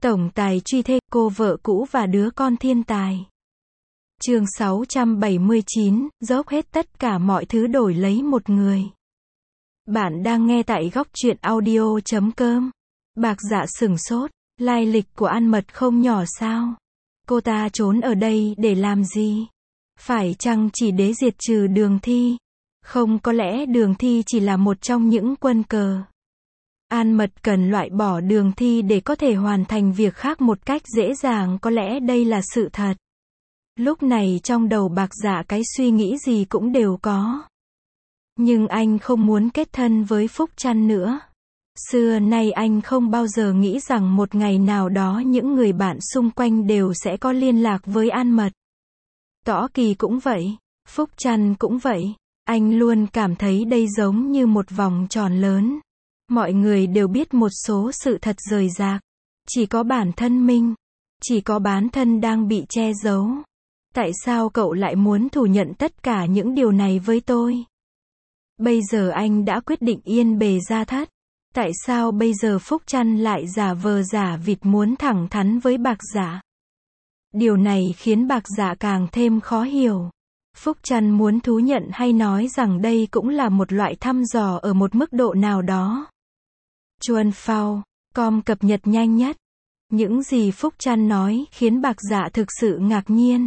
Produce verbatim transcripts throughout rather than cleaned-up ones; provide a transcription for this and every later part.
Tổng tài truy thê, cô vợ cũ và đứa con thiên tài. Chương sáu trăm bảy mươi chín, dốc hết tất cả mọi thứ đổi lấy một người. Bạn đang nghe tại góc truyện audio chấm com. Bạc Dạ sửng sốt, lai lịch của An Mật không nhỏ sao? Cô ta trốn ở đây để làm gì? Phải chăng chỉ để diệt trừ Đường Thi? Không, có lẽ Đường Thi chỉ là một trong những quân cờ. An Mật cần loại bỏ Đường Thi để có thể hoàn thành việc khác một cách dễ dàng, có lẽ đây là sự thật. Lúc này trong đầu Bạc Dạ cái suy nghĩ gì cũng đều có. Nhưng anh không muốn kết thân với Phúc Trăn nữa. Xưa nay anh không bao giờ nghĩ rằng một ngày nào đó những người bạn xung quanh đều sẽ có liên lạc với An Mật. Tõ Kỳ cũng vậy, Phúc Trăn cũng vậy. Anh luôn cảm thấy đây giống như một vòng tròn lớn. Mọi người đều biết một số sự thật rời rạc. Chỉ có bản thân mình, chỉ có bản thân đang bị che giấu. Tại sao cậu lại muốn phủ nhận tất cả những điều này với tôi? Bây giờ anh đã quyết định yên bề gia thất. Tại sao bây giờ Phúc Trăn lại giả vờ giả vịt muốn thẳng thắn với Bạc Dạ? Điều này khiến Bạc Dạ càng thêm khó hiểu. Phúc Trăn muốn thú nhận hay nói rằng đây cũng là một loại thăm dò ở một mức độ nào đó. Chuan Phao com cập nhật nhanh nhất. Những gì Phúc Trăn nói khiến Bạc Dạ thực sự ngạc nhiên.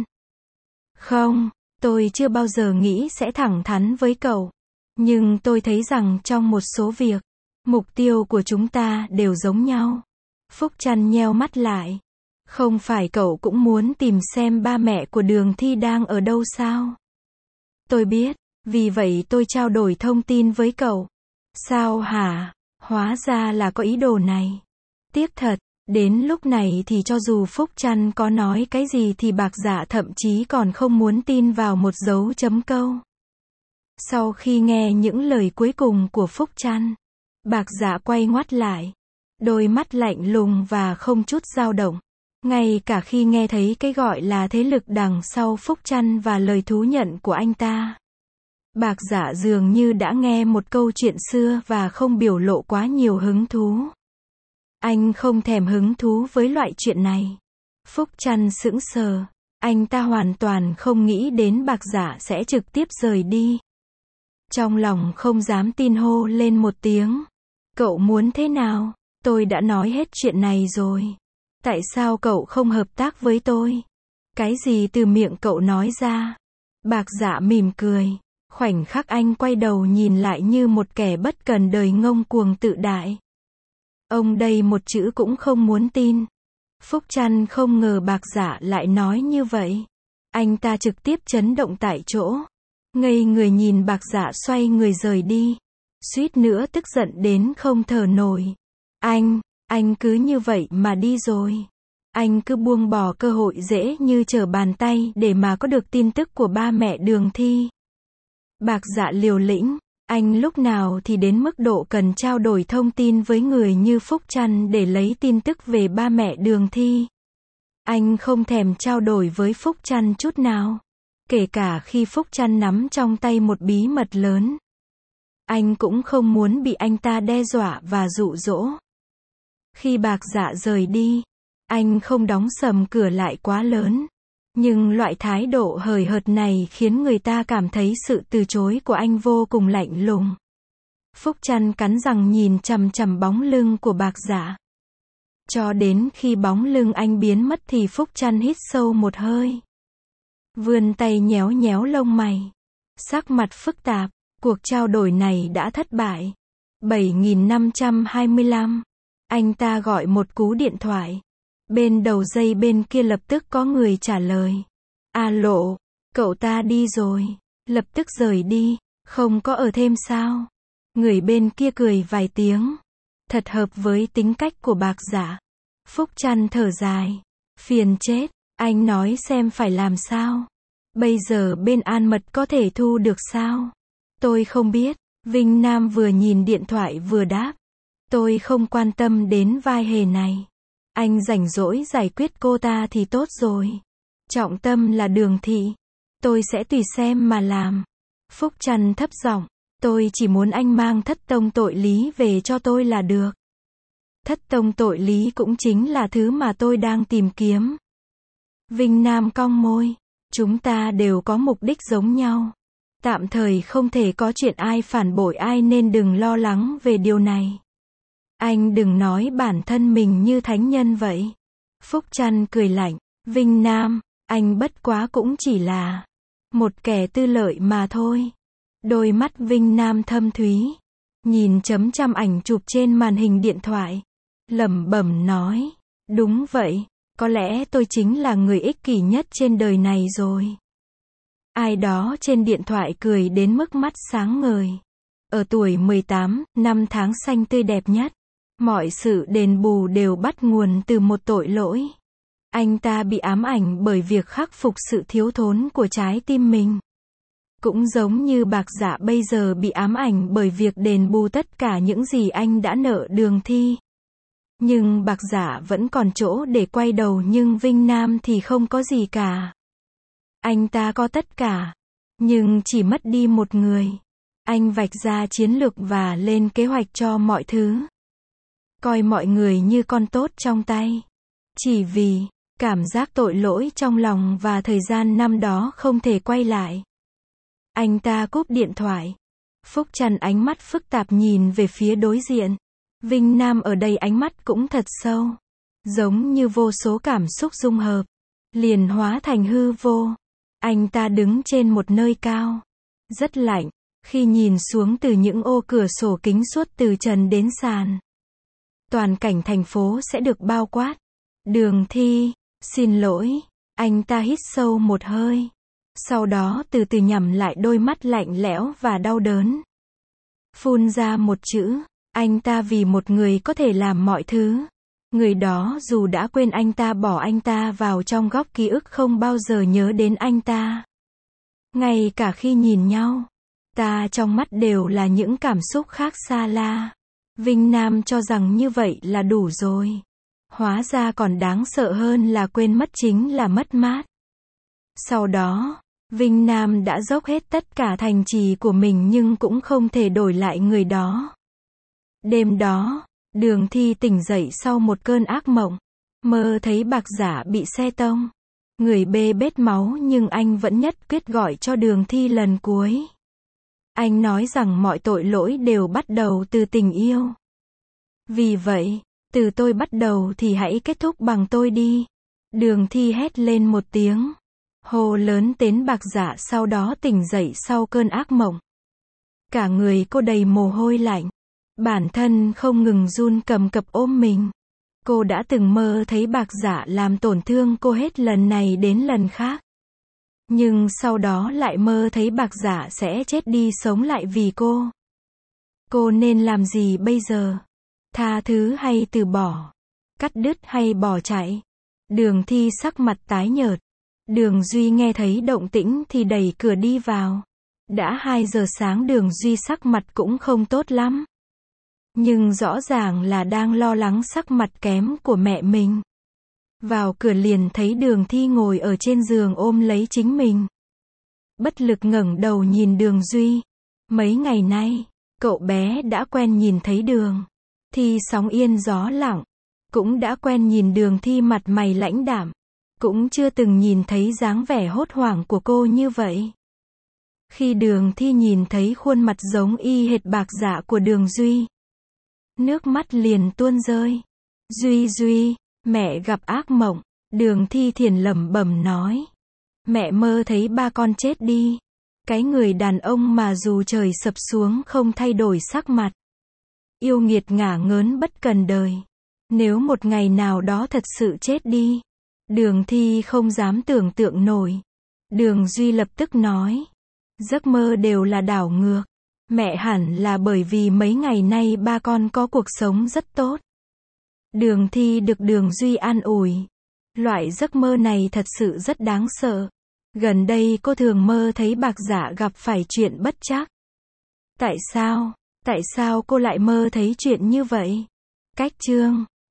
Không, tôi chưa bao giờ nghĩ sẽ thẳng thắn với cậu. Nhưng tôi thấy rằng trong một số việc, mục tiêu của chúng ta đều giống nhau. Phúc Trăn nheo mắt lại. Không phải cậu cũng muốn tìm xem ba mẹ của Đường Thi đang ở đâu sao? Tôi biết, vì vậy tôi trao đổi thông tin với cậu. Sao hả? Hóa ra là có ý đồ này. Tiếc thật, đến lúc này thì cho dù Phúc Trăn có nói cái gì thì Bạc Dạ thậm chí còn không muốn tin vào một dấu chấm câu. Sau khi nghe những lời cuối cùng của Phúc Trăn, Bạc Dạ quay ngoắt lại. Đôi mắt lạnh lùng và không chút dao động. Ngay cả khi nghe thấy cái gọi là thế lực đằng sau Phúc Trăn và lời thú nhận của anh ta. Bạc Dạ dường như đã nghe một câu chuyện xưa và không biểu lộ quá nhiều hứng thú. Anh không thèm hứng thú với loại chuyện này. Phúc Trăn sững sờ. Anh ta hoàn toàn không nghĩ đến Bạc Dạ sẽ trực tiếp rời đi. Trong lòng không dám tin hô lên một tiếng. Cậu muốn thế nào? Tôi đã nói hết chuyện này rồi. Tại sao cậu không hợp tác với tôi? Cái gì từ miệng cậu nói ra? Bạc Dạ mỉm cười. Khoảnh khắc anh quay đầu nhìn lại như một kẻ bất cần đời ngông cuồng tự đại. Ông đây một chữ cũng không muốn tin. Phúc Trăn không ngờ Bạc Dạ lại nói như vậy. Anh ta trực tiếp chấn động tại chỗ. Ngây người nhìn Bạc Dạ xoay người rời đi. Suýt nữa tức giận đến không thở nổi. Anh, anh cứ như vậy mà đi rồi. Anh cứ buông bỏ cơ hội dễ như trở bàn tay để mà có được tin tức của ba mẹ Đường Thi. Bạc Dạ liều lĩnh. Anh lúc nào thì đến mức độ cần trao đổi thông tin với người như Phúc Trăn để lấy tin tức về ba mẹ Đường Thi. Anh không thèm trao đổi với Phúc Trăn chút nào. Kể cả khi Phúc Trăn nắm trong tay một bí mật lớn. Anh cũng không muốn bị anh ta đe dọa và dụ dỗ. Khi Bạc Dạ rời đi, anh không đóng sầm cửa lại quá lớn. Nhưng loại thái độ hời hợt này khiến người ta cảm thấy sự từ chối của anh vô cùng lạnh lùng. Phúc Trăn cắn răng nhìn chằm chằm bóng lưng của Bạc Dạ. Cho đến khi bóng lưng anh biến mất thì Phúc Trăn hít sâu một hơi. Vươn tay nhéo nhéo lông mày. Sắc mặt phức tạp, cuộc trao đổi này đã thất bại. bảy nghìn năm trăm hai mươi lăm. Anh ta gọi một cú điện thoại. Bên đầu dây bên kia lập tức có người trả lời. Alo, cậu ta đi rồi. Lập tức rời đi, không có ở thêm sao? Người bên kia cười vài tiếng. Thật hợp với tính cách của Bạc Dạ. Phúc Trăn thở dài. Phiền chết, anh nói xem phải làm sao? Bây giờ bên An Mật có thể thu được sao? Tôi không biết. Vinh Nam vừa nhìn điện thoại vừa đáp. Tôi không quan tâm đến vai hề này. Anh rảnh rỗi giải quyết cô ta thì tốt rồi. Trọng tâm là Đường Thị. Tôi sẽ tùy xem mà làm. Phúc Trăn thấp giọng. Tôi chỉ muốn anh mang thất tông tội lý về cho tôi là được. Thất tông tội lý cũng chính là thứ mà tôi đang tìm kiếm. Vinh Nam cong môi. Chúng ta đều có mục đích giống nhau. Tạm thời không thể có chuyện ai phản bội ai nên đừng lo lắng về điều này. Anh đừng nói bản thân mình như thánh nhân vậy. Phúc Trăn cười lạnh. Vinh Nam, anh bất quá cũng chỉ là một kẻ tư lợi mà thôi. Đôi mắt Vinh Nam thâm thúy, nhìn chấm chăm ảnh chụp trên màn hình điện thoại, lẩm bẩm nói, đúng vậy, có lẽ tôi chính là người ích kỷ nhất trên đời này rồi. Ai đó trên điện thoại cười đến mức mắt sáng ngời. Ở tuổi mười tám, năm tháng xanh tươi đẹp nhất, mọi sự đền bù đều bắt nguồn từ một tội lỗi. Anh ta bị ám ảnh bởi việc khắc phục sự thiếu thốn của trái tim mình. Cũng giống như Bạc Dạ bây giờ bị ám ảnh bởi việc đền bù tất cả những gì anh đã nợ Đường Thi. Nhưng Bạc Dạ vẫn còn chỗ để quay đầu nhưng Vinh Nam thì không có gì cả. Anh ta có tất cả, nhưng chỉ mất đi một người. Anh vạch ra chiến lược và lên kế hoạch cho mọi thứ. Coi mọi người như con tốt trong tay. Chỉ vì cảm giác tội lỗi trong lòng và thời gian năm đó không thể quay lại. Anh ta cúp điện thoại. Phúc Trần ánh mắt phức tạp nhìn về phía đối diện. Vinh Nam ở đây ánh mắt cũng thật sâu. Giống như vô số cảm xúc dung hợp. Liền hóa thành hư vô. Anh ta đứng trên một nơi cao. Rất lạnh. Khi nhìn xuống từ những ô cửa sổ kính suốt từ trần đến sàn. Toàn cảnh thành phố sẽ được bao quát. Đường Thi, xin lỗi. Anh ta hít sâu một hơi. Sau đó từ từ nhắm lại đôi mắt lạnh lẽo và đau đớn. Phun ra một chữ. Anh ta vì một người có thể làm mọi thứ. Người đó dù đã quên anh ta bỏ anh ta vào trong góc ký ức không bao giờ nhớ đến anh ta. Ngay cả khi nhìn nhau, ta trong mắt đều là những cảm xúc khác xa la. Vinh Nam cho rằng như vậy là đủ rồi. Hóa ra còn đáng sợ hơn là quên mất chính là mất mát. Sau đó, Vinh Nam đã dốc hết tất cả thành trì của mình nhưng cũng không thể đổi lại người đó. Đêm đó, Đường Thi tỉnh dậy sau một cơn ác mộng. Mơ thấy Bạc Dạ bị xe tông. Người bê bết máu nhưng anh vẫn nhất quyết gọi cho Đường Thi lần cuối. Anh nói rằng mọi tội lỗi đều bắt đầu từ tình yêu. Vì vậy, từ tôi bắt đầu thì hãy kết thúc bằng tôi đi. Đường Thi hét lên một tiếng. Hô lớn tên Bạc Dạ sau đó tỉnh dậy sau cơn ác mộng. Cả người cô đầy mồ hôi lạnh. Bản thân không ngừng run cầm cập ôm mình. Cô đã từng mơ thấy Bạc Dạ làm tổn thương cô hết lần này đến lần khác. Nhưng sau đó lại mơ thấy Bạc Dạ sẽ chết đi sống lại vì cô. Cô nên làm gì bây giờ? Tha thứ hay từ bỏ? Cắt đứt hay bỏ chạy? Đường Thi sắc mặt tái nhợt. Đường Duy nghe thấy động tĩnh thì đẩy cửa đi vào. Đã hai giờ sáng Đường Duy sắc mặt cũng không tốt lắm. Nhưng rõ ràng là đang lo lắng sắc mặt kém của mẹ mình. Vào cửa liền thấy Đường Thi ngồi ở trên giường ôm lấy chính mình. Bất lực ngẩng đầu nhìn Đường Duy. Mấy ngày nay, cậu bé đã quen nhìn thấy Đường Thi sóng yên gió lặng. Cũng đã quen nhìn Đường Thi mặt mày lãnh đạm. Cũng chưa từng nhìn thấy dáng vẻ hốt hoảng của cô như vậy. Khi Đường Thi nhìn thấy khuôn mặt giống y hệt Bạc Dạ của Đường Duy, nước mắt liền tuôn rơi. Duy Duy, mẹ gặp ác mộng. Đường Thi thiền lẩm bẩm nói. Mẹ mơ thấy ba con chết đi. Cái người đàn ông mà dù trời sập xuống không thay đổi sắc mặt. Yêu nghiệt ngả ngớn bất cần đời. Nếu một ngày nào đó thật sự chết đi. Đường Thi không dám tưởng tượng nổi. Đường Duy lập tức nói. Giấc mơ đều là đảo ngược. Mẹ hẳn là bởi vì mấy ngày nay ba con có cuộc sống rất tốt. Đường Thi được Đường Duy an ủi. Loại giấc mơ này thật sự rất đáng sợ. Gần đây cô thường mơ thấy Bạc Dạ gặp phải chuyện bất trắc. Tại sao? Tại sao cô lại mơ thấy chuyện như vậy? Cách chương